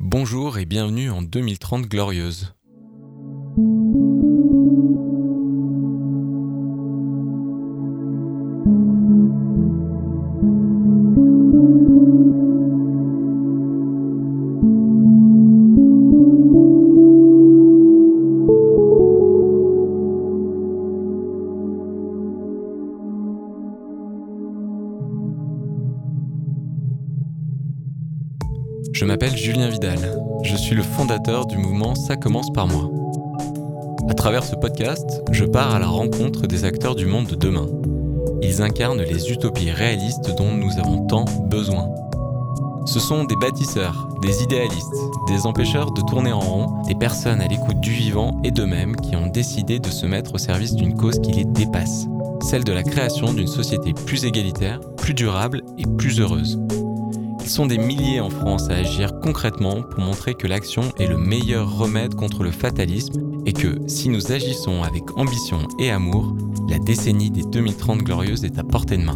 Bonjour et bienvenue en 2030 glorieuse. Je m'appelle Julien Vidal, je suis le fondateur du mouvement Ça commence par moi. À travers ce podcast, je pars à la rencontre des acteurs du monde de demain. Ils incarnent les utopies réalistes dont nous avons tant besoin. Ce sont des bâtisseurs, des idéalistes, des empêcheurs de tourner en rond, des personnes à l'écoute du vivant et d'eux-mêmes qui ont décidé de se mettre au service d'une cause qui les dépasse, celle de la création d'une société plus égalitaire, plus durable et plus heureuse. Ils sont des milliers en France à agir concrètement pour montrer que l'action est le meilleur remède contre le fatalisme et que, si nous agissons avec ambition et amour, la décennie des 2030 glorieuses est à portée de main.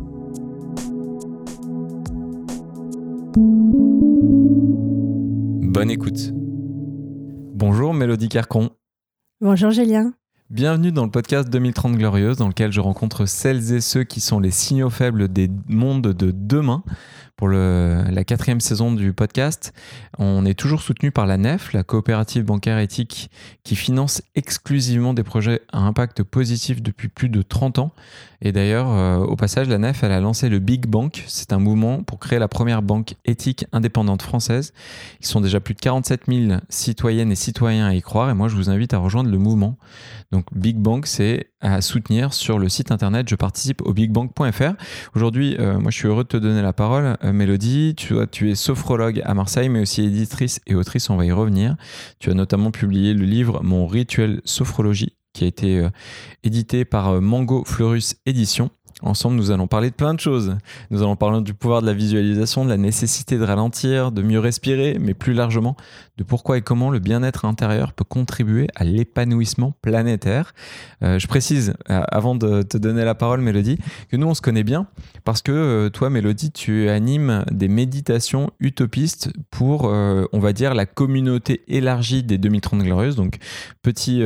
Bonne écoute. Bonjour Mélodie Carcon. Bonjour Julien. Bienvenue dans le podcast 2030 glorieuse dans lequel je rencontre celles et ceux qui sont les signaux faibles des mondes de demain. Pour la 4e saison du podcast, on est toujours soutenu par la NEF, la coopérative bancaire éthique qui finance exclusivement des projets à impact positif depuis plus de 30 ans. Et d'ailleurs, au passage, la NEF, elle a lancé le Big Bank. C'est un mouvement pour créer la première banque éthique indépendante française. Ils sont déjà plus de 47 000 citoyennes et citoyens à y croire. Et moi, je vous invite à rejoindre le mouvement. Donc, Big Bank, c'est à soutenir sur le site internet. Je participe au bigbank.fr. Aujourd'hui, moi, je suis heureux de te donner la parole. Mélodie, tu es sophrologue à Marseille, mais aussi éditrice et autrice, on va y revenir. Tu as notamment publié le livre Mon rituel sophrologie, qui a été édité par Mango Fleurus Éditions. Ensemble, nous allons parler de plein de choses. Nous allons parler du pouvoir de la visualisation, de la nécessité de ralentir, de mieux respirer, mais plus largement, de pourquoi et comment le bien-être intérieur peut contribuer à l'épanouissement planétaire. Je précise, avant de te donner la parole, Mélodie, que nous, on se connaît bien parce que toi, Mélodie, tu animes des méditations utopistes pour, on va dire, la communauté élargie des 2030 glorieuses. Donc, petite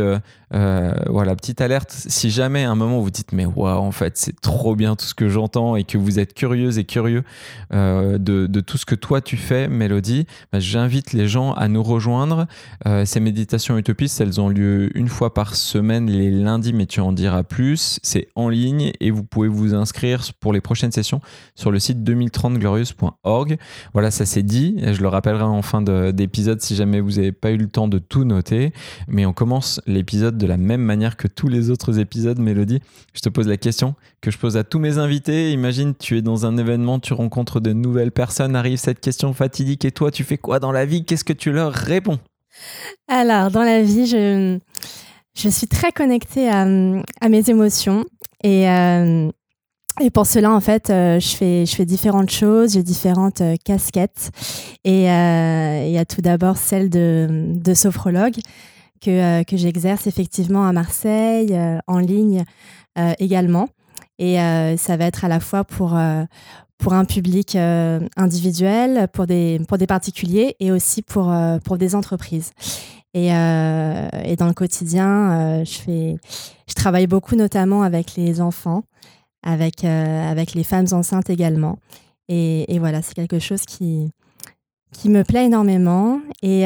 alerte. Si jamais à un moment vous dites mais waouh, en fait c'est trop bien tout ce que j'entends et que vous êtes curieuse et curieux de tout ce que toi tu fais, Mélodie, j'invite les gens à nous rejoindre. Ces méditations utopistes, elles ont lieu une fois par semaine les lundis, mais tu en diras plus. C'est en ligne et vous pouvez vous inscrire pour les prochaines sessions sur le site 2030glorieuse.org. Voilà, ça c'est dit. Je le rappellerai en fin d'épisode si jamais vous n'avez pas eu le temps de tout noter. Mais on commence l'épisode de la même manière que tous les autres épisodes. Mélodie, je te pose la question que je pose à tous mes invités. Imagine, tu es dans un événement, tu rencontres de nouvelles personnes, arrive cette question fatidique et toi, tu fais quoi dans la vie? Qu'est-ce que tu leur réponds? Alors, dans la vie, je suis très connectée à mes émotions et pour cela, en fait, je fais différentes choses, j'ai différentes casquettes et il y a tout d'abord celle de sophrologue que j'exerce effectivement à Marseille, en ligne également. Et ça va être à la fois pour un public individuel, pour des particuliers et aussi pour des entreprises. Et dans le quotidien, je travaille beaucoup notamment avec les enfants, avec les femmes enceintes également. Et voilà, c'est quelque chose qui me plaît énormément. Et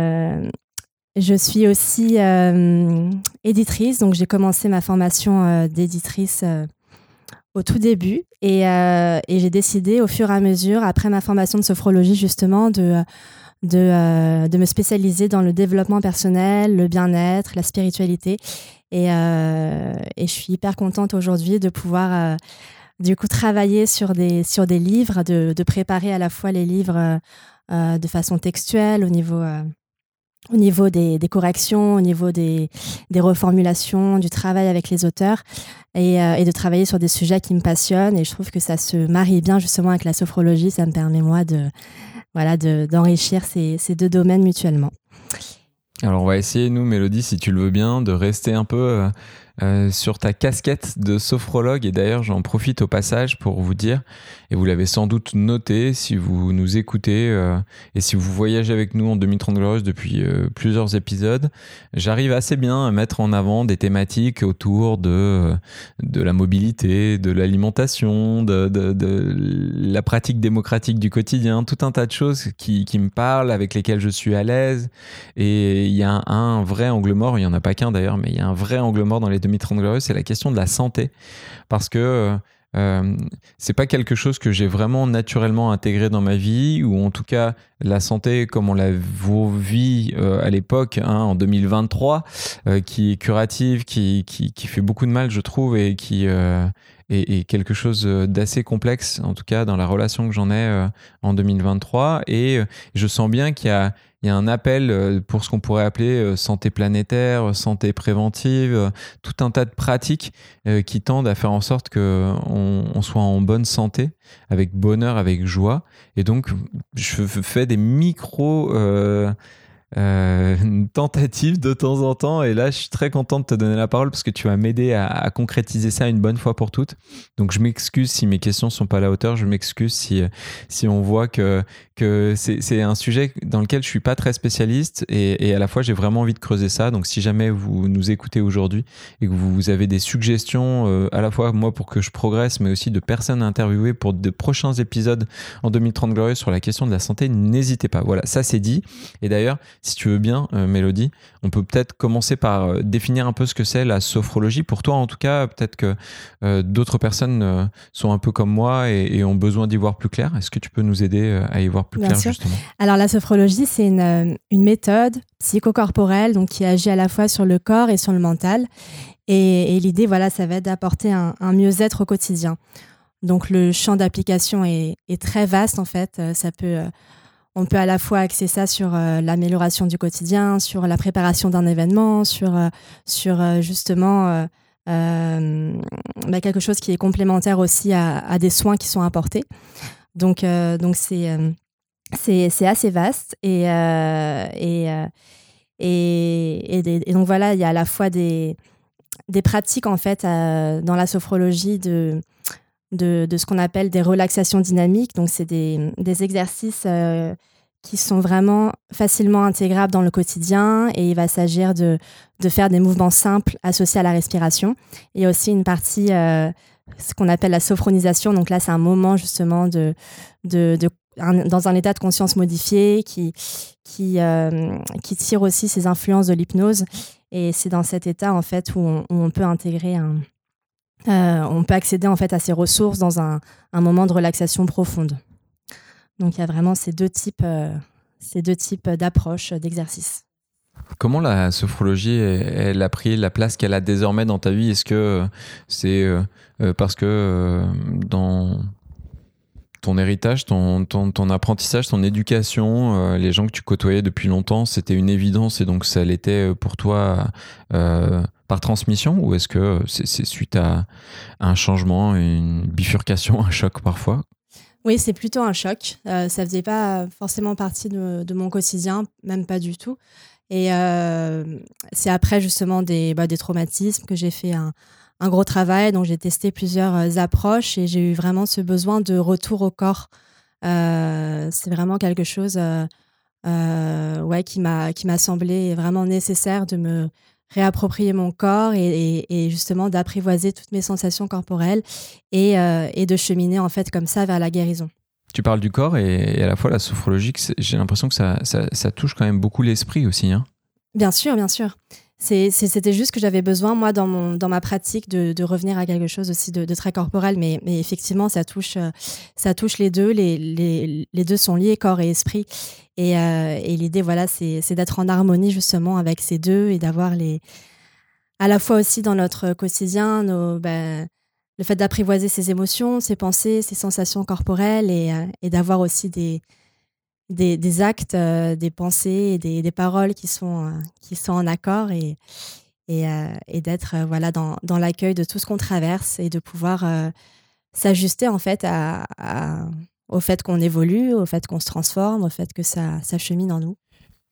je suis aussi éditrice, donc j'ai commencé ma formation d'éditrice au tout début et j'ai décidé au fur et à mesure, après ma formation de sophrologie justement, de me spécialiser dans le développement personnel, le bien-être, la spiritualité et je suis hyper contente aujourd'hui de pouvoir du coup travailler sur des livres, de préparer à la fois les livres de façon textuelle au niveau des corrections, au niveau des reformulations, du travail avec les auteurs et de travailler sur des sujets qui me passionnent. Et je trouve que ça se marie bien justement avec la sophrologie. Ça me permet, moi, d'enrichir ces deux domaines mutuellement. Alors, on va essayer, nous, Mélodie, si tu le veux bien, de rester un peu sur ta casquette de sophrologue. Et d'ailleurs, j'en profite au passage pour vous dire, et vous l'avez sans doute noté si vous nous écoutez et si vous voyagez avec nous en 2030 Glorieuses depuis plusieurs épisodes, j'arrive assez bien à mettre en avant des thématiques autour de la mobilité, de l'alimentation, de la pratique démocratique du quotidien, tout un tas de choses qui me parlent, avec lesquelles je suis à l'aise. Et il y a un vrai angle mort, il n'y en a pas qu'un d'ailleurs, mais il y a un vrai angle mort dans les 2030 Glorieuses, c'est la question de la santé. Parce que c'est pas quelque chose que j'ai vraiment naturellement intégré dans ma vie, ou en tout cas la santé comme on la vit à l'époque, en 2023, qui est curative, qui fait beaucoup de mal, je trouve, et qui est quelque chose d'assez complexe, en tout cas dans la relation que j'en ai en 2023. Et je sens bien qu'il y a un appel pour ce qu'on pourrait appeler santé planétaire, santé préventive, tout un tas de pratiques qui tendent à faire en sorte qu'on soit en bonne santé, avec bonheur, avec joie. Et donc, je fais des micros tentatives de temps en temps. Et là, je suis très content de te donner la parole parce que tu vas m'aider à concrétiser ça une bonne fois pour toutes. Donc, je m'excuse si mes questions ne sont pas à la hauteur. Je m'excuse si on voit que c'est un sujet dans lequel je suis pas très spécialiste, et à la fois j'ai vraiment envie de creuser ça. Donc si jamais vous nous écoutez aujourd'hui et que vous avez des suggestions, à la fois moi pour que je progresse, mais aussi de personnes à interviewer pour de prochains épisodes en 2030 Glorieuses sur la question de la santé, n'hésitez pas. Voilà, ça c'est dit. Et d'ailleurs, si tu veux bien, Mélodie, on peut peut-être commencer par définir un peu ce que c'est la sophrologie. Pour toi en tout cas, peut-être que d'autres personnes sont un peu comme moi et ont besoin d'y voir plus clair. Est-ce que tu peux nous aider à y voir plus Bien clair, sûr. justement? Alors la sophrologie, c'est une méthode psychocorporelle, donc qui agit à la fois sur le corps et sur le mental. Et l'idée, voilà, ça va être d'apporter un mieux-être au quotidien. Donc le champ d'application est très vaste en fait. On peut à la fois axer ça sur l'amélioration du quotidien, sur la préparation d'un événement, sur justement quelque chose qui est complémentaire aussi à des soins qui sont apportés. Donc c'est assez vaste et donc voilà, il y a à la fois des pratiques en fait dans la sophrologie de ce qu'on appelle des relaxations dynamiques. Donc c'est des exercices qui sont vraiment facilement intégrables dans le quotidien, et il va s'agir de faire des mouvements simples associés à la respiration. Il y a aussi une partie ce qu'on appelle la sophronisation. Donc là, c'est un moment justement dans un état de conscience modifié qui tire aussi ses influences de l'hypnose. Et c'est dans cet état en fait où on peut intégrer on peut accéder en fait à ces ressources dans un moment de relaxation profonde. Donc il y a vraiment ces deux types d'approches, d'exercices. Comment la sophrologie elle a pris la place qu'elle a désormais dans ta vie? Est-ce que c'est parce que dans ton héritage, ton apprentissage, ton éducation, les gens que tu côtoyais depuis longtemps, c'était une évidence et donc ça l'était pour toi par transmission, ou est-ce que c'est suite à un changement, une bifurcation, un choc parfois? Oui, c'est plutôt un choc. Ça faisait pas forcément partie de mon quotidien, même pas du tout. Et c'est après justement des traumatismes que j'ai fait un gros travail. Donc j'ai testé plusieurs approches et j'ai eu vraiment ce besoin de retour au corps. C'est vraiment quelque chose qui m'a semblé vraiment nécessaire de me réapproprier mon corps et justement d'apprivoiser toutes mes sensations corporelles et de cheminer en fait comme ça vers la guérison. Tu parles du corps et à la fois la sophrologie, j'ai l'impression que ça touche quand même beaucoup l'esprit aussi, hein. Bien sûr, bien sûr. C'était juste que j'avais besoin, moi, dans ma pratique, de revenir à quelque chose aussi de très corporel. Mais effectivement, ça touche les deux. Les deux sont liés, corps et esprit. Et l'idée, voilà, c'est d'être en harmonie justement avec ces deux et d'avoir à la fois aussi dans notre quotidien, le fait d'apprivoiser ses émotions, ses pensées, ses sensations corporelles et d'avoir aussi des actes, des pensées et des paroles qui sont en accord et d'être voilà dans l'accueil de tout ce qu'on traverse et de pouvoir s'ajuster en fait au fait qu'on évolue, au fait qu'on se transforme, au fait que ça chemine en nous.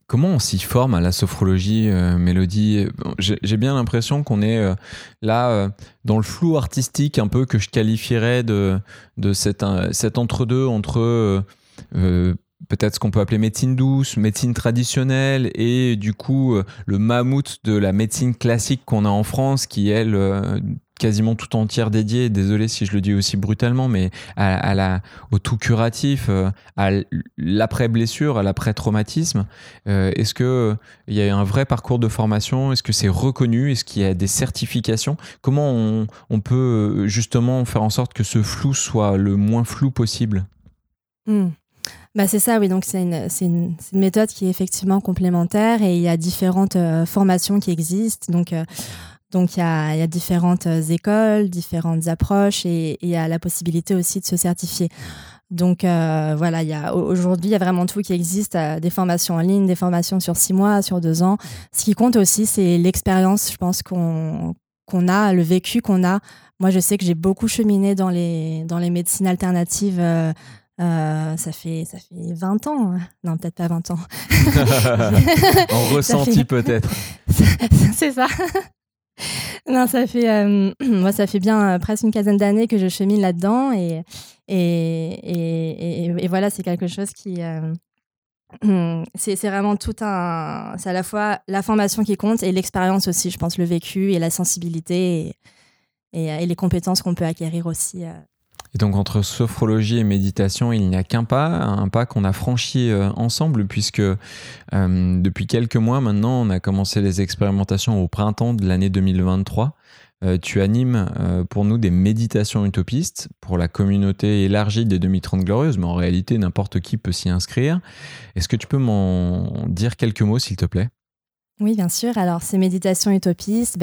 Comment on s'y forme à la sophrologie, Mélodie? J'ai bien l'impression qu'on est là dans le flou artistique un peu que je qualifierais de cet entre-deux entre peut-être ce qu'on peut appeler médecine douce, médecine traditionnelle et du coup le mammouth de la médecine classique qu'on a en France qui est elle quasiment tout entière dédiée, désolé si je le dis aussi brutalement, mais au tout curatif, à l'après-blessure, à l'après-traumatisme. Est-ce qu'il y a un vrai parcours de formation? Est-ce que c'est reconnu? Est-ce qu'il y a des certifications? Comment on peut justement faire en sorte que ce flou soit le moins flou possible? Bah c'est ça, oui. Donc c'est une méthode qui est effectivement complémentaire et il y a différentes formations qui existent. Donc il y a différentes écoles, différentes approches et il y a la possibilité aussi de se certifier. Donc voilà, aujourd'hui, il y a vraiment tout qui existe, des formations en ligne, des formations sur 6 mois, sur 2 ans. Ce qui compte aussi, c'est l'expérience, je pense, qu'on a, le vécu qu'on a. Moi, je sais que j'ai beaucoup cheminé dans les médecines alternatives. Ça fait 20 ans. Non, peut-être pas 20 ans. En ressenti peut-être. C'est ça. Non, moi, ça fait bien presque une quinzaine d'années que je chemine là-dedans et voilà, c'est quelque chose qui c'est vraiment c'est à la fois la formation qui compte et l'expérience aussi, je pense, le vécu et la sensibilité et les compétences qu'on peut acquérir aussi. Et donc entre sophrologie et méditation, il n'y a qu'un pas, un pas qu'on a franchi ensemble puisque depuis quelques mois maintenant, on a commencé les expérimentations au printemps de l'année 2023. Tu animes pour nous des méditations utopistes pour la communauté élargie des 2030 Glorieuses, mais en réalité, n'importe qui peut s'y inscrire. Est-ce que tu peux m'en dire quelques mots, s'il te plaît? Oui, bien sûr. Alors, ces méditations utopistes,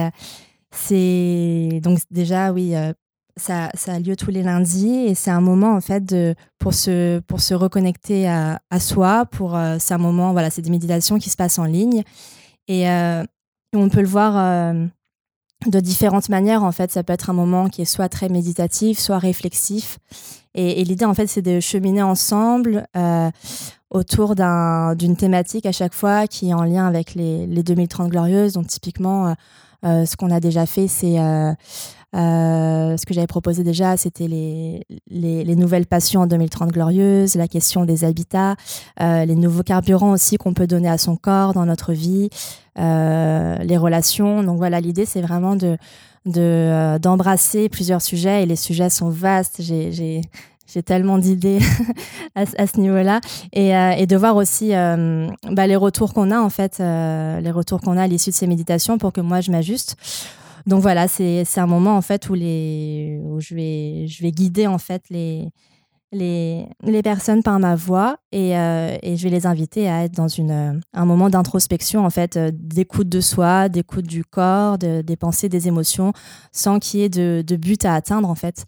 c'est donc déjà, oui, ça a lieu tous les lundis et c'est un moment en fait pour se reconnecter à soi. C'est un moment, voilà, c'est des méditations qui se passent en ligne et on peut le voir de différentes manières. En fait, ça peut être un moment qui est soit très méditatif, soit réflexif. Et l'idée, en fait, c'est de cheminer ensemble autour d'une thématique à chaque fois qui est en lien avec les 2030 Glorieuses. Donc, typiquement, ce qu'on a déjà fait, c'est ce que j'avais proposé déjà, c'était les nouvelles passions en 2030 Glorieuses, la question des habitats, les nouveaux carburants aussi qu'on peut donner à son corps dans notre vie, les relations. Donc voilà, l'idée, c'est vraiment d'embrasser plusieurs sujets et les sujets sont vastes. J'ai tellement d'idées à ce niveau-là et de voir aussi les retours qu'on a en fait, les retours qu'on a à l'issue de ces méditations pour que moi je m'ajuste. Donc voilà, c'est un moment en fait où je vais guider en fait les personnes par ma voix et je vais les inviter à être dans un moment d'introspection en fait, d'écoute de soi, d'écoute du corps, des pensées, des émotions, sans qu'il y ait de but à atteindre en fait,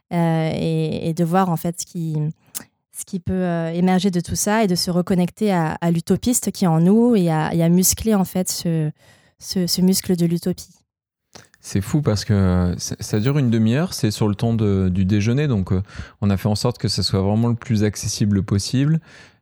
et de voir en fait ce qui peut émerger de tout ça et de se reconnecter à l'utopiste qui est en nous et à muscler en fait ce muscle de l'utopie. C'est fou parce que ça dure une demi-heure, c'est sur le temps du déjeuner, donc on a fait en sorte que ce soit vraiment le plus accessible possible.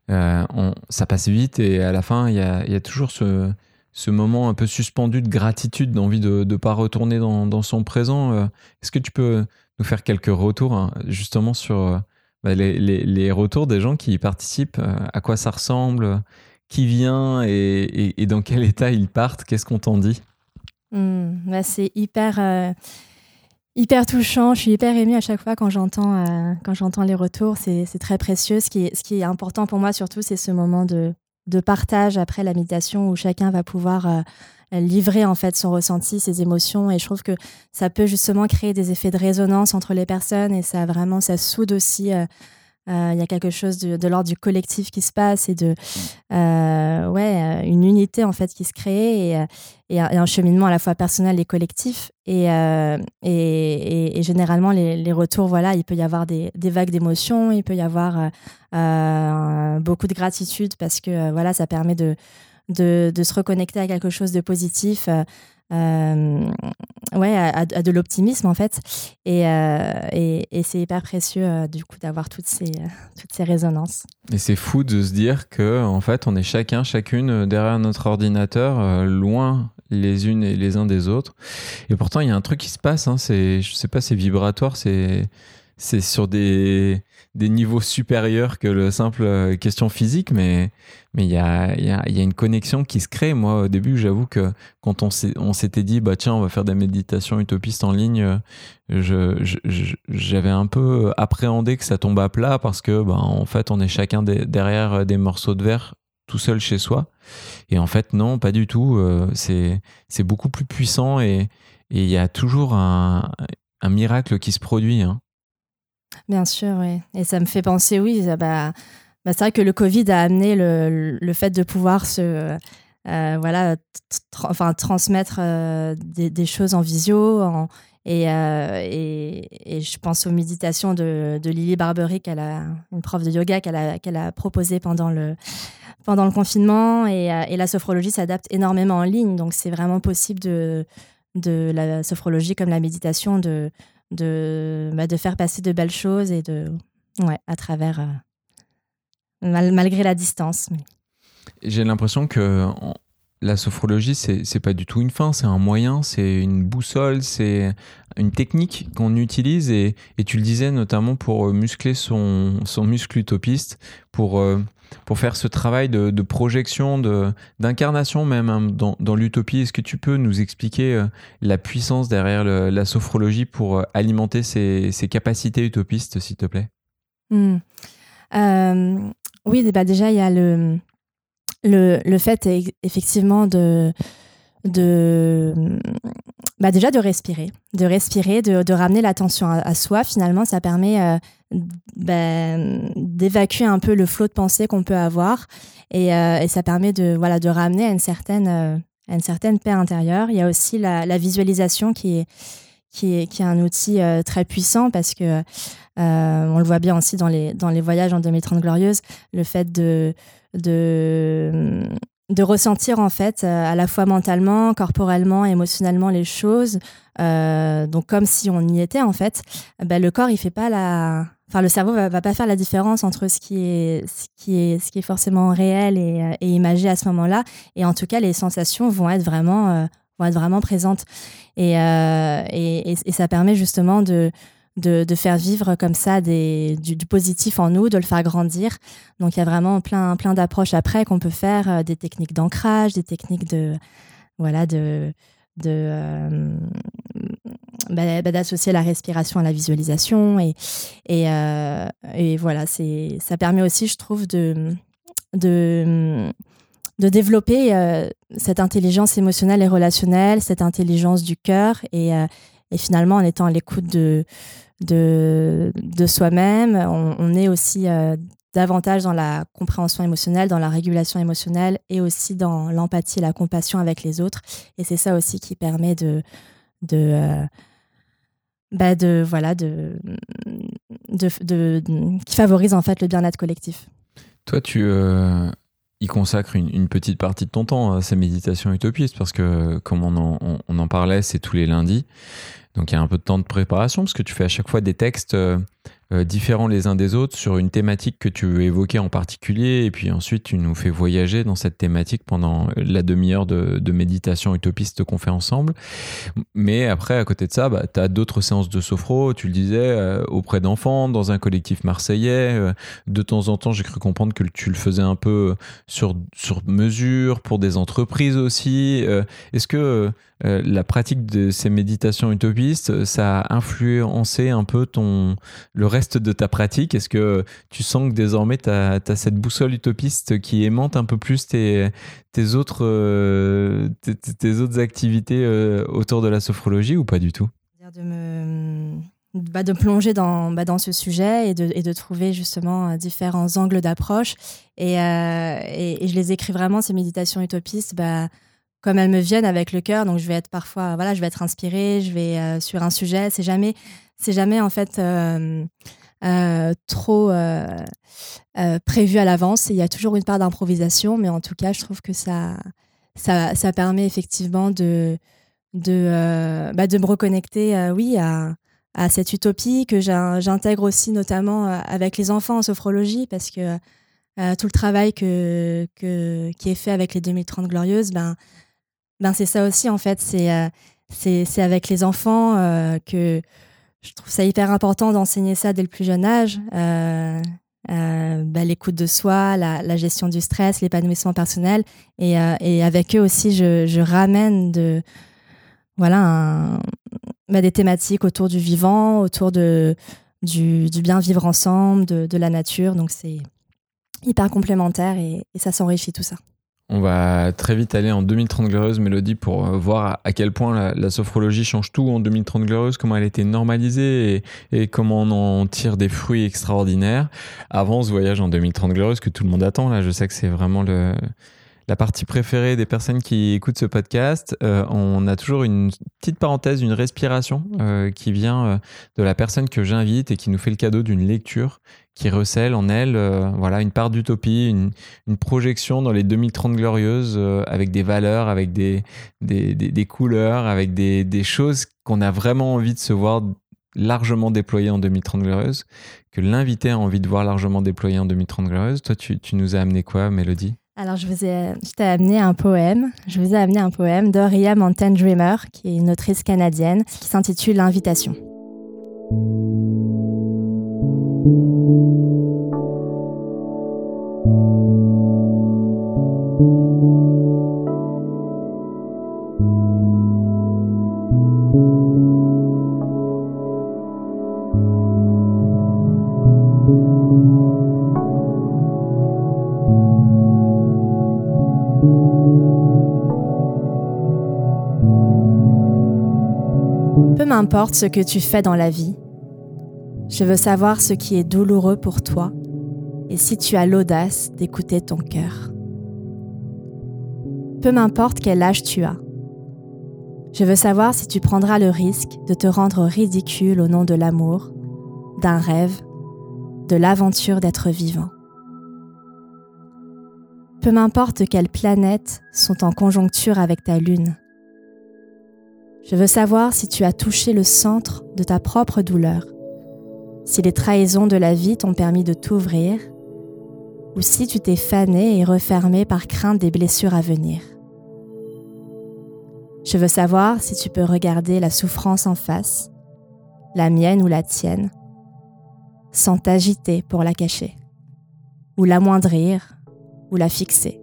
Ça passe vite et à la fin, il y a toujours ce moment un peu suspendu de gratitude, d'envie de ne pas retourner dans son présent. Est-ce que tu peux nous faire quelques retours hein, justement sur les retours des gens qui y participent, à quoi ça ressemble, qui vient et dans quel état ils partent, qu'est-ce qu'on t'en dit? C'est hyper touchant. Je suis hyper émue à chaque fois quand j'entends les retours. C'est très précieux. Ce qui est important pour moi surtout, c'est ce moment de partage après la méditation où chacun va pouvoir livrer en fait son ressenti, ses émotions. Et je trouve que ça peut justement créer des effets de résonance entre les personnes et ça soude aussi. Il y a quelque chose de l'ordre du collectif qui se passe et une unité en fait qui se crée et un cheminement à la fois personnel et collectif et généralement les retours, voilà, il peut y avoir des vagues d'émotions, il peut y avoir beaucoup de gratitude parce que voilà, ça permet de se reconnecter à quelque chose de positif. à de l'optimisme en fait. Et c'est hyper précieux du coup d'avoir toutes ces résonances. Et c'est fou de se dire que en fait, on est chacune derrière notre ordinateur, loin les unes et les uns des autres. Et pourtant, il y a un truc qui se passe. Hein, je sais pas, c'est vibratoire, c'est sur des niveaux supérieurs que le simple question physique, mais il y a une connexion qui se crée. Moi, au début, j'avoue que quand on s'était dit, bah tiens, on va faire des méditations utopistes en ligne, j'avais un peu appréhendé que ça tombe à plat parce que, bah, en fait, on est chacun derrière des morceaux de verre tout seul chez soi. Et en fait, non, pas du tout. C'est beaucoup plus puissant et il y a toujours un miracle qui se produit. Hein. Bien sûr, oui. Et ça me fait penser, oui, c'est vrai que le Covid a amené le fait de pouvoir transmettre des choses en visio. Et je pense aux méditations de Lily Barbery, une prof de yoga qu'elle a proposé pendant le confinement. Et la sophrologie s'adapte énormément en ligne. Donc, c'est vraiment possible de la sophrologie comme la méditation de faire passer de belles choses et à travers malgré la distance. Mais... J'ai l'impression que la sophrologie, c'est pas du tout une fin, c'est un moyen, c'est une boussole, c'est une technique qu'on utilise et tu le disais notamment pour muscler son muscle utopiste, pour faire ce travail de projection, d'incarnation même hein, dans l'utopie. Est-ce que tu peux nous expliquer la puissance derrière la sophrologie pour alimenter ces capacités utopistes, s'il te plaît ? Oui, déjà, il y a le fait effectivement de respirer, de ramener l'attention à soi. Finalement, ça permet d'évacuer un peu le flot de pensée qu'on peut avoir et ça permet de ramener à une certaine paix intérieure. Il y a aussi la visualisation qui est un outil très puissant parce que on le voit bien aussi dans les voyages en 2030 glorieuses, le fait de ressentir en fait à la fois mentalement, corporellement, émotionnellement les choses, donc comme si on y était en fait. Le corps il fait pas le cerveau va pas faire la différence entre ce qui est forcément réel et imagé à ce moment-là, et en tout cas les sensations vont être vraiment présentes et ça permet justement de faire vivre comme ça du positif en nous, de le faire grandir. Donc, il y a vraiment plein d'approches après qu'on peut faire, des techniques d'ancrage, des techniques d'associer la respiration à la visualisation. Et voilà, ça permet aussi, je trouve, de développer cette intelligence émotionnelle et relationnelle, cette intelligence du cœur et finalement, en étant à l'écoute de soi-même, on est aussi davantage dans la compréhension émotionnelle, dans la régulation émotionnelle et aussi dans l'empathie et la compassion avec les autres. Et c'est ça aussi qui permet qui favorise en fait le bien-être collectif. Toi, tu y consacres une petite partie de ton temps à ces méditations utopistes parce que, comme on en parlait, c'est tous les lundis. Donc il y a un peu de temps de préparation parce que tu fais à chaque fois des textes différents les uns des autres sur une thématique que tu veux évoquer en particulier et puis ensuite tu nous fais voyager dans cette thématique pendant la demi-heure de méditation utopiste qu'on fait ensemble. Mais après, à côté de ça, tu as d'autres séances de sophro, tu le disais, auprès d'enfants, dans un collectif marseillais. De temps en temps, j'ai cru comprendre que tu le faisais un peu sur mesure pour des entreprises aussi. Est-ce que la pratique de ces méditations utopistes, ça a influencé un peu le reste de ta pratique? Est-ce que tu sens que désormais tu as cette boussole utopiste qui aimante un peu plus tes autres activités autour de la sophrologie ou pas du tout? De plonger dans ce sujet et de trouver justement différents angles d'approche et je les écris vraiment, ces méditations utopistes, comme elles me viennent avec le cœur. Donc je vais être parfois, je vais être inspirée, je vais sur un sujet. C'est jamais en fait trop prévu à l'avance. Il y a toujours une part d'improvisation, mais en tout cas, je trouve que ça permet effectivement de de me reconnecter, oui, à cette utopie que j'intègre aussi notamment avec les enfants en sophrologie, parce que tout le travail qui est fait avec les 2030 Glorieuses, c'est ça aussi en fait. C'est avec les enfants que je trouve ça hyper important d'enseigner ça dès le plus jeune âge. L'écoute de soi, la gestion du stress, l'épanouissement personnel. Et avec eux aussi, je ramène des thématiques autour du vivant, autour du bien vivre ensemble, de la nature. Donc c'est hyper complémentaire et ça s'enrichit tout ça. On va très vite aller en 2030 Glorieuses, Mélodie, pour voir à quel point la sophrologie change tout en 2030 Glorieuses, comment elle a été normalisée et comment on en tire des fruits extraordinaires. Avant ce voyage en 2030 Glorieuses que tout le monde attend, là, je sais que c'est vraiment la partie préférée des personnes qui écoutent ce podcast. On a toujours une petite parenthèse, une respiration qui vient de la personne que j'invite et qui nous fait le cadeau d'une lecture qui recèle en elle une part d'utopie, une projection dans les 2030 glorieuses avec des valeurs, avec des couleurs, avec des choses qu'on a vraiment envie de se voir largement déployées en 2030 glorieuses, que l'invité a envie de voir largement déployées en 2030 glorieuses. Toi, tu nous as amené quoi, Mélodie ? Alors, je t'ai amené un poème. Je vous ai amené un poème d'Auria Mountain Dreamer, qui est une autrice canadienne, qui s'intitule L'Invitation. Peu m'importe ce que tu fais dans la vie, je veux savoir ce qui est douloureux pour toi et si tu as l'audace d'écouter ton cœur. Peu m'importe quel âge tu as, je veux savoir si tu prendras le risque de te rendre ridicule au nom de l'amour, d'un rêve, de l'aventure d'être vivant. Peu m'importe quelles planètes sont en conjoncture avec ta lune. Je veux savoir si tu as touché le centre de ta propre douleur, si les trahisons de la vie t'ont permis de t'ouvrir, ou si tu t'es fané et refermé par crainte des blessures à venir. Je veux savoir si tu peux regarder la souffrance en face, la mienne ou la tienne, sans t'agiter pour la cacher, ou l'amoindrir, ou la fixer.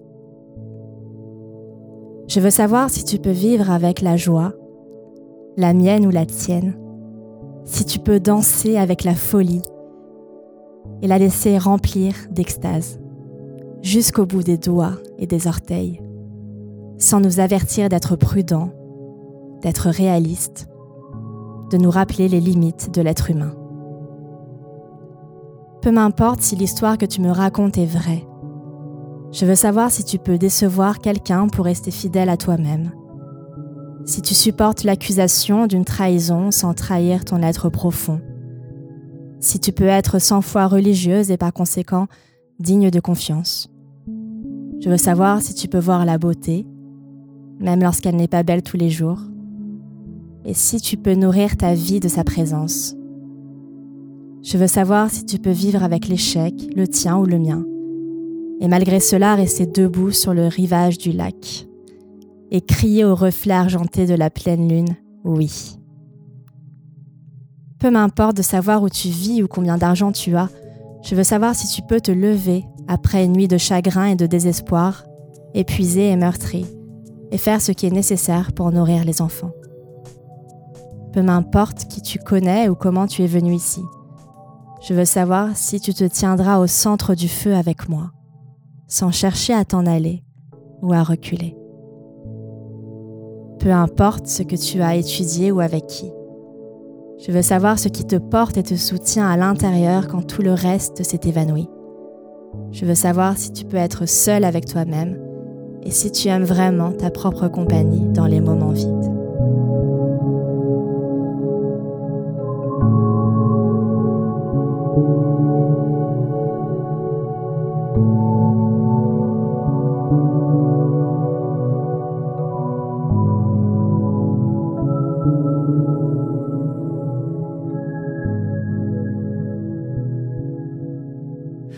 Je veux savoir si tu peux vivre avec la joie, la mienne ou la tienne, si tu peux danser avec la folie et la laisser remplir d'extase, jusqu'au bout des doigts et des orteils, sans nous avertir d'être prudents, d'être réalistes, de nous rappeler les limites de l'être humain. Peu m'importe si l'histoire que tu me racontes est vraie, je veux savoir si tu peux décevoir quelqu'un pour rester fidèle à toi-même, si tu supportes l'accusation d'une trahison sans trahir ton être profond, si tu peux être 100 fois religieuse et par conséquent digne de confiance. Je veux savoir si tu peux voir la beauté, même lorsqu'elle n'est pas belle tous les jours, et si tu peux nourrir ta vie de sa présence. Je veux savoir si tu peux vivre avec l'échec, le tien ou le mien, et malgré cela rester debout sur le rivage du lac, et crier au reflet argenté de la pleine lune, oui. Peu m'importe de savoir où tu vis ou combien d'argent tu as, je veux savoir si tu peux te lever après une nuit de chagrin et de désespoir, épuisé et meurtri, et faire ce qui est nécessaire pour nourrir les enfants. Peu m'importe qui tu connais ou comment tu es venu ici, je veux savoir si tu te tiendras au centre du feu avec moi, sans chercher à t'en aller ou à reculer. Peu importe ce que tu as étudié ou avec qui. Je veux savoir ce qui te porte et te soutient à l'intérieur quand tout le reste s'est évanoui. Je veux savoir si tu peux être seul avec toi-même et si tu aimes vraiment ta propre compagnie dans les moments vides.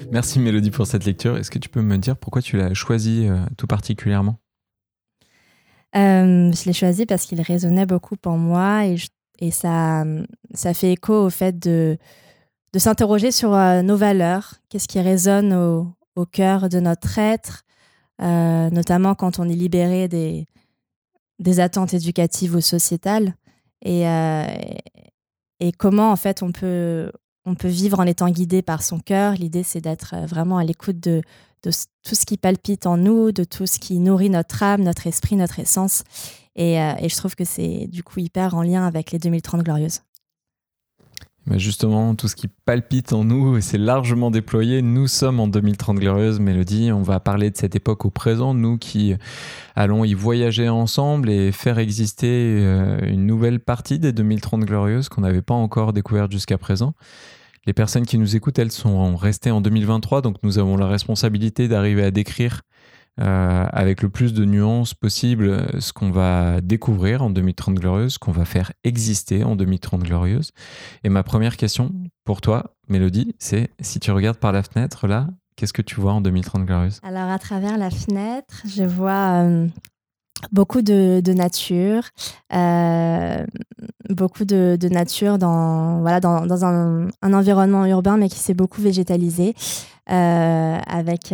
Merci Mélodie pour cette lecture. Est-ce que tu peux me dire pourquoi tu l'as choisi tout particulièrement ? Je l'ai choisi parce qu'il résonnait beaucoup en moi et ça fait écho au fait de s'interroger sur nos valeurs, qu'est-ce qui résonne au cœur de notre être, notamment quand on est libéré des attentes éducatives ou sociétales et comment en fait on peut vivre en étant guidé par son cœur. L'idée, c'est d'être vraiment à l'écoute de tout ce qui palpite en nous, de tout ce qui nourrit notre âme, notre esprit, notre essence. Et je trouve que c'est du coup hyper en lien avec les 2030 Glorieuses. Bah justement, tout ce qui palpite en nous, c'est largement déployé. Nous sommes en 2030 Glorieuses, Mélodie. On va parler de cette époque au présent, nous qui allons y voyager ensemble et faire exister une nouvelle partie des 2030 Glorieuses qu'on n'avait pas encore découverte jusqu'à présent. Les personnes qui nous écoutent, elles sont restées en 2023, donc nous avons la responsabilité d'arriver à décrire avec le plus de nuances possible ce qu'on va découvrir en 2030 Glorieuses, ce qu'on va faire exister en 2030 Glorieuses. Et ma première question pour toi, Mélodie, c'est si tu regardes par la fenêtre, là, qu'est-ce que tu vois en 2030 Glorieuses ? Alors, à travers la fenêtre, je vois beaucoup de nature, beaucoup de nature dans un environnement urbain, mais qui s'est beaucoup végétalisé, avec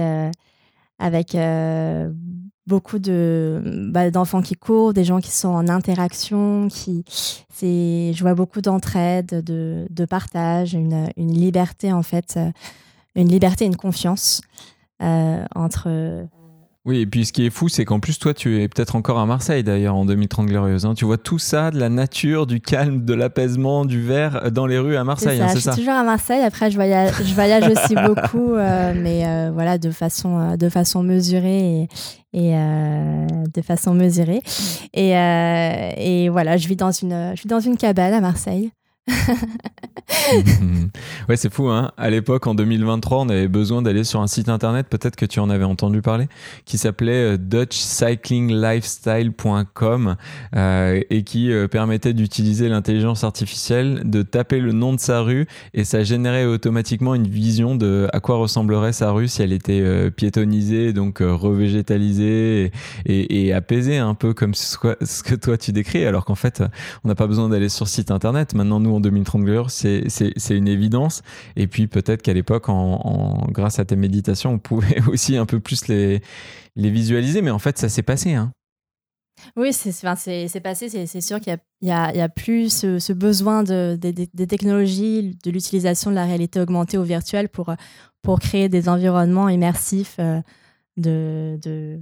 beaucoup d'enfants qui courent, des gens qui sont en interaction, je vois beaucoup d'entraide, de partage, une liberté en fait, une liberté et une confiance entre... Oui, et puis ce qui est fou, c'est qu'en plus, toi, tu es peut-être encore à Marseille, d'ailleurs, en 2030 Glorieuse. Hein. Tu vois tout ça, de la nature, du calme, de l'apaisement, du vert dans les rues à Marseille. C'est ça, je suis toujours à Marseille. Après, je voyage aussi beaucoup, mais voilà, de façon mesurée et de façon mesurée. Et voilà, je vis dans une cabane à Marseille. Ouais, c'est fou, hein. À l'époque, en 2023, on avait besoin d'aller sur un site internet, peut-être que tu en avais entendu parler, qui s'appelait dutchcyclinglifestyle.com et qui permettait d'utiliser l'intelligence artificielle, de taper le nom de sa rue et ça générait automatiquement une vision de à quoi ressemblerait sa rue si elle était piétonnisée, donc revégétalisée et apaisée, un peu comme ce que toi tu décris, alors qu'en fait, on n'a pas besoin d'aller sur site internet. Maintenant, nous, en 2030 Glorieuses, c'est une évidence. Et puis peut-être qu'à l'époque, grâce à tes méditations, on pouvait aussi un peu plus les visualiser. Mais en fait, ça s'est passé. Hein. Oui, c'est passé. C'est sûr qu'il y a plus ce besoin des technologies, de l'utilisation de la réalité augmentée ou virtuelle pour créer des environnements immersifs que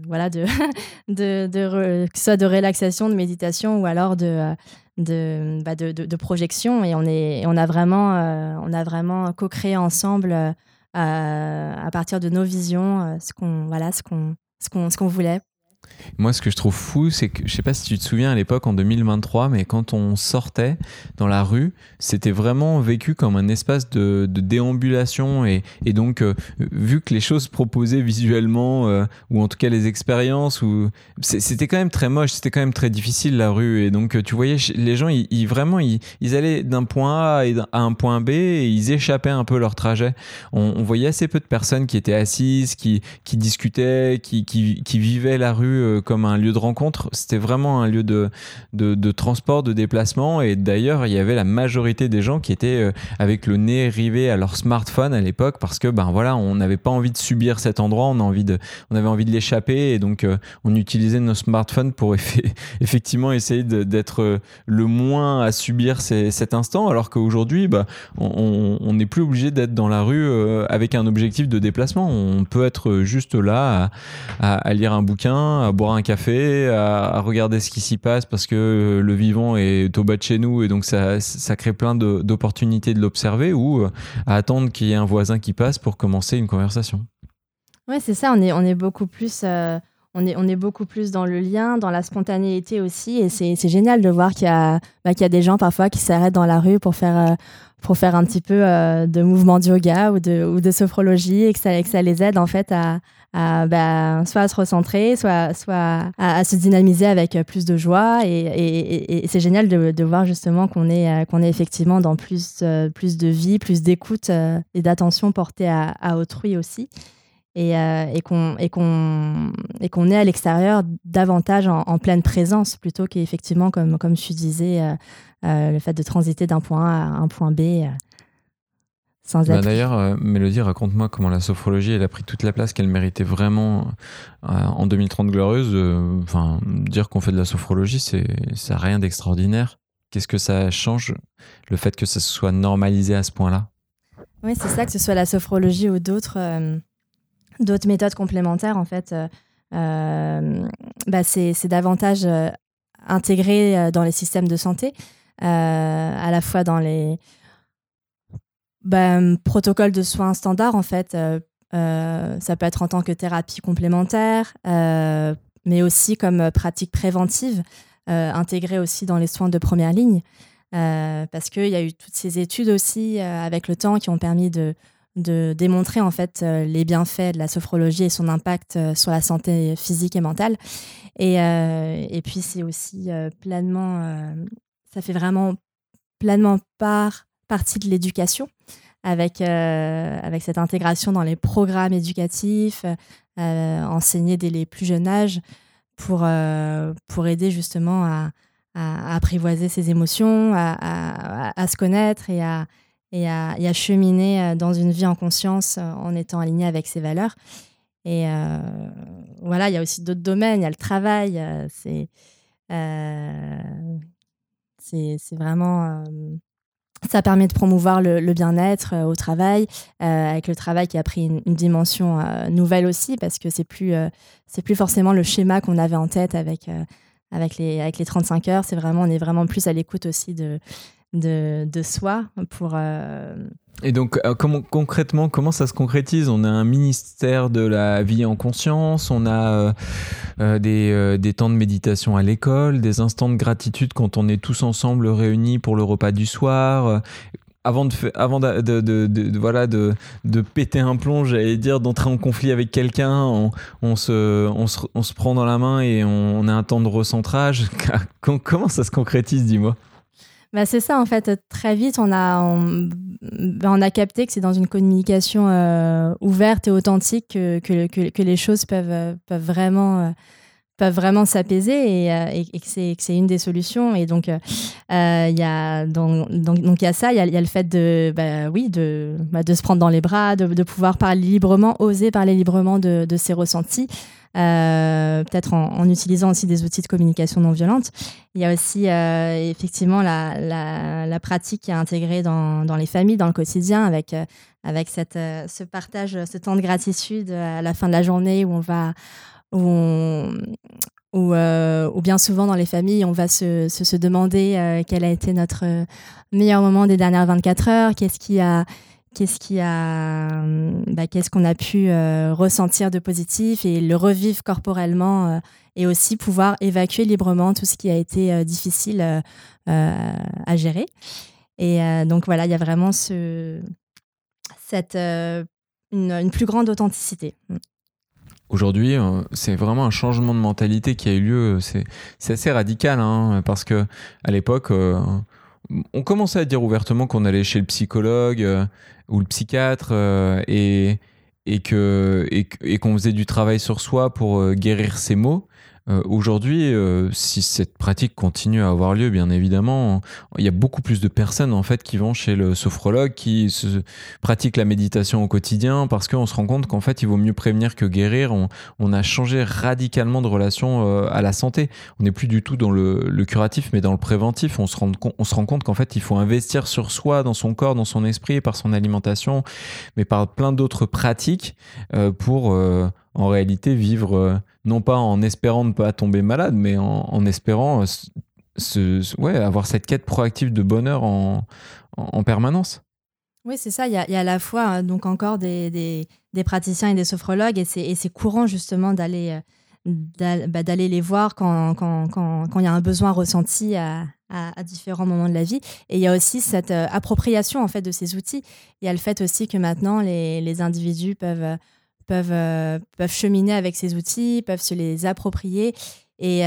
ce soit de relaxation, de méditation ou alors de projection. Et on a vraiment co-créé ensemble à partir de nos visions ce qu'on voulait. Moi, ce que je trouve fou, c'est que, je sais pas si tu te souviens à l'époque, en 2023, mais quand on sortait dans la rue, c'était vraiment vécu comme un espace de déambulation et donc, vu que les choses proposées visuellement, ou en tout cas les expériences, c'était quand même très moche, c'était quand même très difficile la rue et donc tu voyais les gens, ils allaient d'un point A à un point B et ils échappaient un peu leur trajet. On voyait assez peu de personnes qui étaient assises, qui discutaient, qui vivaient la rue comme un lieu de rencontre. C'était vraiment un lieu de transport, de déplacement et d'ailleurs il y avait la majorité des gens qui étaient avec le nez rivé à leur smartphone à l'époque parce que on n'avait pas envie de subir cet endroit, on avait envie de l'échapper et donc on utilisait nos smartphones pour effectivement essayer d'être le moins à subir cet instant alors qu'aujourd'hui on n'est plus obligé d'être dans la rue avec un objectif de déplacement. On peut être juste là à lire un bouquin, à boire un café, à regarder ce qui s'y passe parce que le vivant est au bas de chez nous et donc ça crée plein d'opportunités de l'observer ou à attendre qu'il y ait un voisin qui passe pour commencer une conversation. Ouais, c'est ça, on est beaucoup plus on est beaucoup plus dans le lien, dans la spontanéité aussi. Et c'est génial de voir qu'il y a des gens parfois qui s'arrêtent dans la rue pour faire un petit peu de mouvement de yoga ou de sophrologie et que ça les aide en fait soit à se recentrer, soit à se dynamiser avec plus de joie. Et c'est génial de voir justement qu'on est effectivement dans plus de vie, plus d'écoute et d'attention portée à autrui aussi. Et qu'on est à l'extérieur davantage en pleine présence plutôt qu'effectivement, comme tu disais, le fait de transiter d'un point A à un point B sans être... D'ailleurs, Mélodie, raconte-moi comment la sophrologie elle a pris toute la place qu'elle méritait vraiment en 2030 Glorieuse. Dire qu'on fait de la sophrologie, ça n'a rien d'extraordinaire. Qu'est-ce que ça change, le fait que ça soit normalisé à ce point-là? Oui, c'est ça, que ce soit la sophrologie ou d'autres méthodes complémentaires, en fait, c'est davantage intégré dans les systèmes de santé, à la fois dans les protocoles de soins standards, en fait. Ça peut être en tant que thérapie complémentaire, mais aussi comme pratique préventive, intégrée aussi dans les soins de première ligne, parce qu'il y a eu toutes ces études aussi avec le temps qui ont permis de démontrer en fait les bienfaits de la sophrologie et son impact sur la santé physique et mentale. Et puis c'est aussi ça fait vraiment pleinement partie de l'éducation avec cette intégration dans les programmes éducatifs, enseigner dès les plus jeunes âges pour aider justement à apprivoiser ses émotions, à se connaître et à cheminer dans une vie en conscience en étant aligné avec ses valeurs. Et voilà, il y a aussi d'autres domaines, il y a le travail, c'est vraiment... ça permet de promouvoir le bien-être au travail, avec le travail qui a pris une dimension nouvelle aussi, parce que c'est plus forcément le schéma qu'on avait en tête avec les 35 heures. On est vraiment plus à l'écoute aussi de soi pour... Et donc, concrètement, comment ça se concrétise? On a un ministère de la vie en conscience, on a des temps de méditation à l'école, des instants de gratitude quand on est tous ensemble réunis pour le repas du soir. Avant de péter un plomb, j'allais dire, d'entrer en conflit avec quelqu'un, on se prend dans la main et on a un temps de recentrage. Comment ça se concrétise, dis-moi? C'est ça, en fait. Très vite, on a capté que c'est dans une communication ouverte et authentique que les choses peuvent vraiment s'apaiser et que c'est une des solutions. Et donc, il y a ça, il y a le fait de se prendre dans les bras, de pouvoir parler librement, oser parler librement de ses ressentis. Peut-être en utilisant aussi des outils de communication non violente. Il y a aussi effectivement la pratique qui est intégrée dans les familles, dans le quotidien, avec ce partage, ce temps de gratitude à la fin de la journée où bien souvent dans les familles, on va se demander quel a été notre meilleur moment des dernières 24 heures, qu'est-ce qu'on a pu ressentir de positif et le revivre corporellement et aussi pouvoir évacuer librement tout ce qui a été difficile à gérer. Et donc voilà, il y a vraiment une plus grande authenticité. Aujourd'hui, c'est vraiment un changement de mentalité qui a eu lieu. C'est assez radical, hein, parce que à l'époque, on commençait à dire ouvertement qu'on allait chez le psychologue ou le psychiatre et qu'on faisait du travail sur soi pour guérir ses maux. Aujourd'hui, si cette pratique continue à avoir lieu, bien évidemment, il y a beaucoup plus de personnes en fait qui vont chez le sophrologue, qui pratiquent la méditation au quotidien, parce qu'on se rend compte qu'en fait, il vaut mieux prévenir que guérir. On a changé radicalement de relation à la santé. On n'est plus du tout dans le curatif, mais dans le préventif. On se rend compte qu'en fait, il faut investir sur soi, dans son corps, dans son esprit, par son alimentation, mais par plein d'autres pratiques pour en réalité vivre, non pas en espérant ne pas tomber malade, mais en espérant avoir cette quête proactive de bonheur en permanence. Oui, c'est ça. Il y a à la fois donc encore des praticiens et des sophrologues, et c'est courant justement d'aller d'aller les voir quand il y a un besoin ressenti à différents moments de la vie. Et il y a aussi cette appropriation en fait de ces outils. Il y a le fait aussi que maintenant les individus peuvent cheminer avec ces outils, peuvent se les approprier et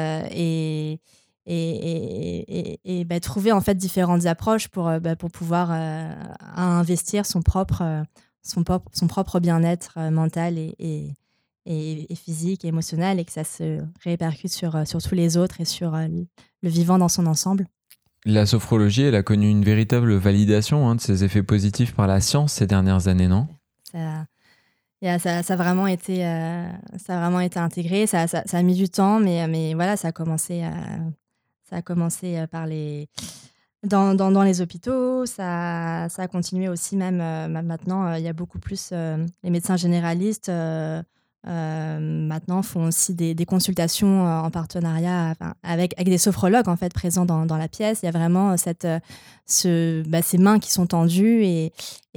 trouver en fait différentes approches pour pouvoir investir son propre bien-être mental et physique et émotionnel, et que ça se répercute sur tous les autres et sur le vivant dans son ensemble. La sophrologie, elle a connu une véritable validation de ses effets positifs par la science ces dernières années, non ? Ça a vraiment été intégré. Ça a mis du temps, mais voilà, ça a commencé par dans les hôpitaux. Ça a continué aussi même maintenant. Il y a beaucoup plus les médecins généralistes maintenant font aussi des consultations en partenariat avec des sophrologues en fait présents dans la pièce. Il y a vraiment ces mains qui sont tendues et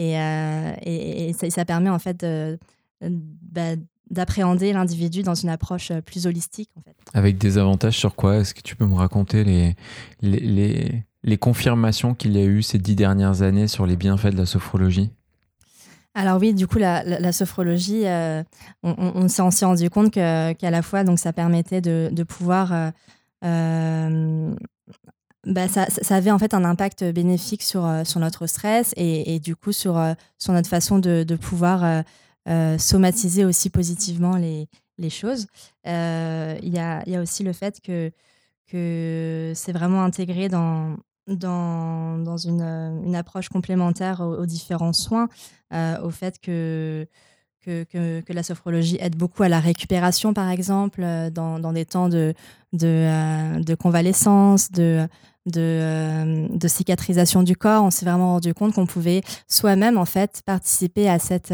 ça permet en fait d'appréhender l'individu dans une approche plus holistique en fait. Avec des avantages sur quoi ? Est-ce que tu peux me raconter les confirmations qu'il y a eu ces 10 dernières années sur les bienfaits de la sophrologie ? Alors oui, du coup, la sophrologie, on s'est rendu compte qu'à la fois, donc, ça permettait de pouvoir... ça avait en fait un impact bénéfique sur notre stress et du coup sur notre façon de pouvoir somatiser aussi positivement les choses. Il y a aussi le fait que c'est vraiment intégré dans une approche complémentaire aux différents soins, au fait que la sophrologie aide beaucoup à la récupération, par exemple, dans des temps de convalescence, de cicatrisation du corps. On s'est vraiment rendu compte qu'on pouvait soi-même en fait participer à cette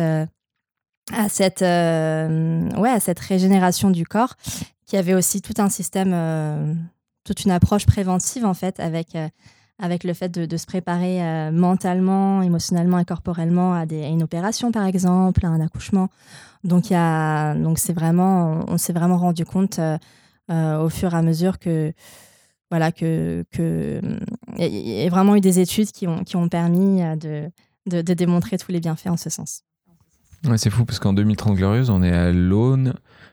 régénération du corps, qui avait aussi tout un système, toute une approche préventive en fait avec le fait de se préparer mentalement, émotionnellement et corporellement à une opération par exemple, à un accouchement. Donc on s'est vraiment rendu compte au fur et à mesure que voilà il y a vraiment eu des études qui ont permis de démontrer tous les bienfaits en ce sens. Ouais, c'est fou parce qu'en 2030 Glorieuse, on est à l'aune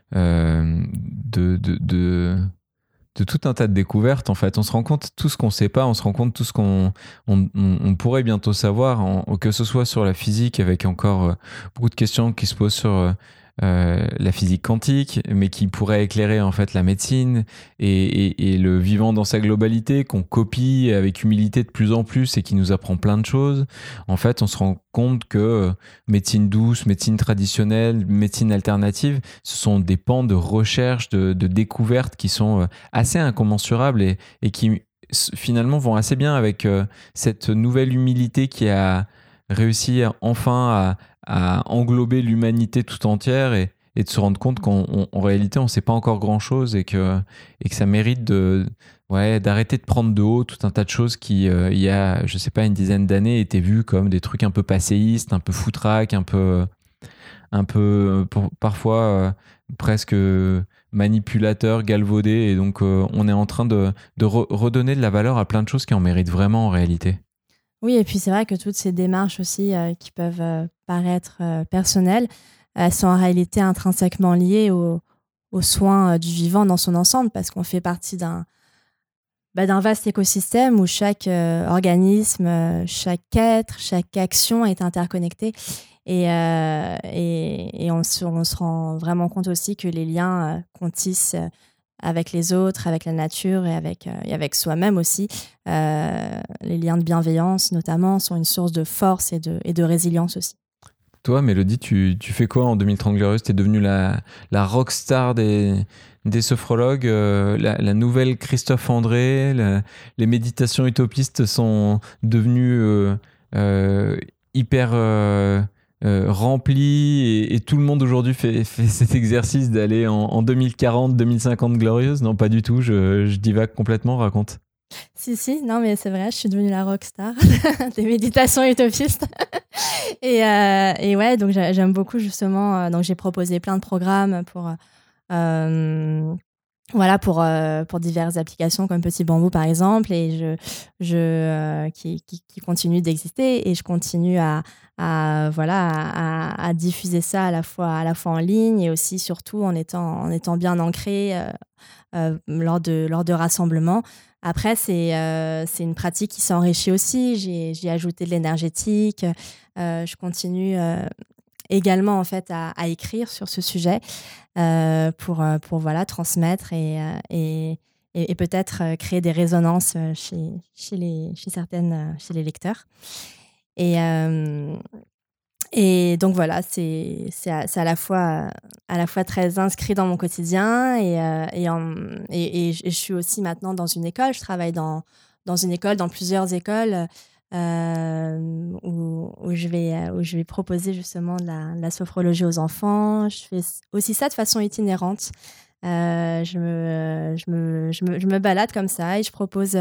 de tout un tas de découvertes. En fait, on se rend compte tout ce qu'on ne sait pas, on se rend compte tout ce qu'on pourrait bientôt savoir, que ce soit sur la physique, avec encore beaucoup de questions qui se posent sur la physique quantique, mais qui pourrait éclairer en fait la médecine et le vivant dans sa globalité, qu'on copie avec humilité de plus en plus et qui nous apprend plein de choses. En fait, on se rend compte que médecine douce, médecine traditionnelle, médecine alternative, ce sont des pans de recherche, de découvertes qui sont assez incommensurables et qui finalement vont assez bien avec cette nouvelle humilité qui a réussi enfin à englober l'humanité tout entière et de se rendre compte qu'en réalité on ne sait pas encore grand chose et que ça mérite d'arrêter de prendre de haut tout un tas de choses qui il y a je sais pas une dizaine d'années étaient vues comme des trucs un peu passéistes, un peu foutraques, un peu parfois presque manipulateurs, galvaudés, et donc on est en train de redonner de la valeur à plein de choses qui en méritent vraiment en réalité. Oui, et puis c'est vrai que toutes ces démarches aussi qui peuvent paraître personnelles, elles sont en réalité intrinsèquement liées aux soins du vivant dans son ensemble, parce qu'on fait partie d'un vaste écosystème où chaque organisme, chaque être, chaque action est interconnectée. Et on se rend vraiment compte aussi que les liens qu'on tisse avec les autres, avec la nature et avec soi-même aussi, les liens de bienveillance notamment, sont une source de force et de résilience aussi. Toi, Mélodie, tu fais quoi en 2030 Glorieuse ? Tu es devenue la rockstar des sophrologues, la nouvelle Christophe André, les méditations utopistes sont devenues hyper remplies et tout le monde aujourd'hui fait cet exercice d'aller en 2040, 2050 Glorieuse. Non, pas du tout, je divague complètement, raconte. Si, non, mais c'est vrai, je suis devenue la rockstar des méditations utopistes. et ouais, donc j'aime beaucoup justement. Donc j'ai proposé plein de programmes pour Voilà, pour diverses applications comme Petit Bambou, par exemple, et qui continue d'exister, et je continue à diffuser ça à la fois en ligne, et aussi, surtout, en étant bien ancré lors de rassemblements. Après, c'est une pratique qui s'enrichit aussi. J'ai ajouté de l'énergétique. Je continue également, en fait, à écrire sur ce sujet pour voilà, transmettre et peut-être créer des résonances chez les lecteurs. Et donc voilà, c'est à la fois très inscrit dans mon quotidien, et je suis aussi maintenant dans une école. Je travaille dans une école, dans plusieurs écoles, où je vais proposer justement de la sophrologie aux enfants. Je fais aussi ça de façon itinérante. Je me balade comme ça, et je propose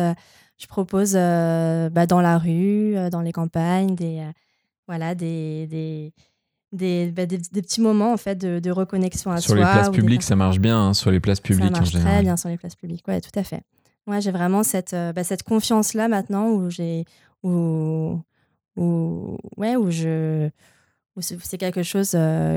dans la rue, dans les campagnes, des petits moments, en fait, de reconnexion à soi. Sur les places publiques, ça marche bien, hein, sur les places publiques en général. Ça marche très bien sur les places publiques, ouais, tout à fait. Moi, j'ai vraiment cette confiance-là maintenant, où c'est quelque chose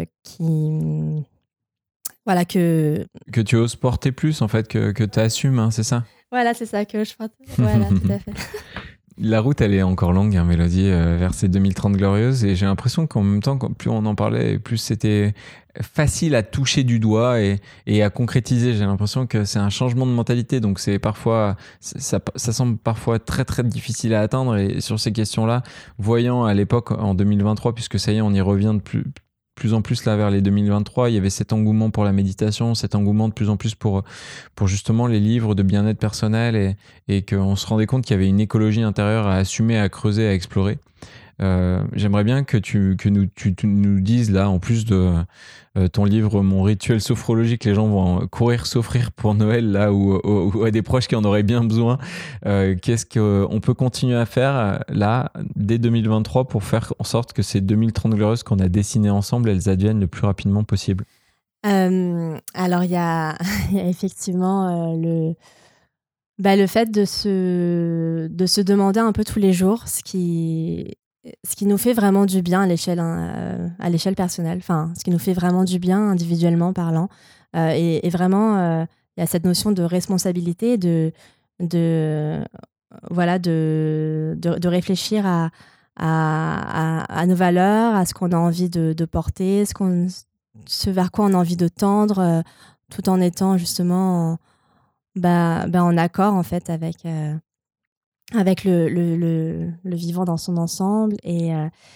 que tu oses porter plus, en fait, que tu assumes, hein, c'est ça? Voilà, c'est ça que je porte. Voilà, tout à fait. La route, elle est encore longue, hein, Mélodie, vers ces 2030 glorieuses. Et j'ai l'impression qu'en même temps, plus on en parlait, plus c'était facile à toucher du doigt et à concrétiser. J'ai l'impression que c'est un changement de mentalité. Donc c'est parfois, ça semble parfois très très difficile à atteindre. Et sur ces questions-là, voyant à l'époque, en 2023, puisque ça y est, on y revient de plus en plus là vers les 2023, il y avait cet engouement pour la méditation, cet engouement de plus en plus pour justement les livres de bien-être personnel, et qu'on se rendait compte qu'il y avait une écologie intérieure à assumer, à creuser, à explorer. J'aimerais bien que tu nous dises là, en plus de ton livre Mon rituel sophrologique, les gens vont courir s'offrir pour Noël là, ou à des proches qui en auraient bien besoin. Qu'est-ce qu'on peut continuer à faire là dès 2023 pour faire en sorte que ces 2030 glorieuses qu'on a dessinées ensemble, elles adviennent le plus rapidement possible? Alors il y a effectivement le fait de se demander un peu tous les jours ce qui nous fait vraiment du bien à l'échelle personnelle, enfin, ce qui nous fait vraiment du bien individuellement parlant. Et vraiment, il y a cette notion de responsabilité, de réfléchir à nos valeurs, à ce qu'on a envie de porter, ce vers quoi on a envie de tendre, tout en étant justement en accord, en fait, avec le vivant dans son ensemble. Et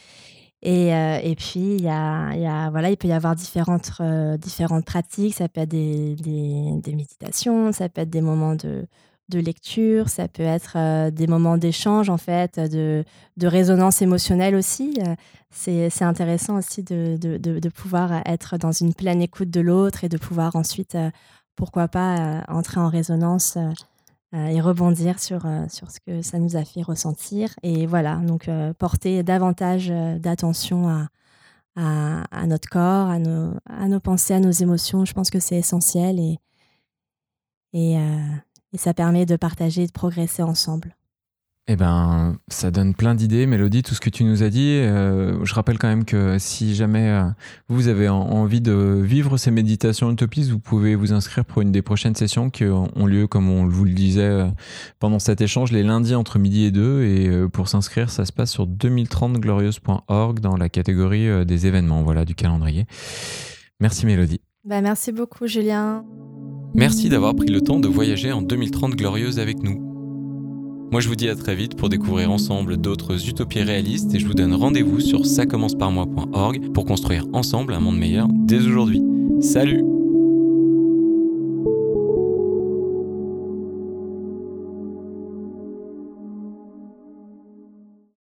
puis il peut y avoir différentes pratiques. Ça peut être des méditations, ça peut être des moments de lecture, ça peut être des moments d'échange, en fait, de résonance émotionnelle aussi. C'est intéressant aussi de pouvoir être dans une pleine écoute de l'autre, et de pouvoir ensuite, pourquoi pas, entrer en résonance et rebondir sur ce que ça nous a fait ressentir. Et voilà, donc porter davantage d'attention à notre corps, à nos pensées, à nos émotions. Je pense que c'est essentiel, et ça permet de partager et de progresser ensemble. Eh ben, ça donne plein d'idées, Mélodie, tout ce que tu nous as dit. Je rappelle quand même que si jamais vous avez envie de vivre ces méditations utopistes, vous pouvez vous inscrire pour une des prochaines sessions qui ont lieu, comme on vous le disait pendant cet échange, les lundis entre midi et 2. Et pour s'inscrire, ça se passe sur 2030glorieuses.org dans la catégorie des événements, voilà, du calendrier. Merci, Mélodie. Merci beaucoup, Julien. Merci d'avoir pris le temps de voyager en 2030 glorieuses avec nous. Moi, je vous dis à très vite pour découvrir ensemble d'autres utopies réalistes, et je vous donne rendez-vous sur ça commence par moi.org pour construire ensemble un monde meilleur dès aujourd'hui. Salut!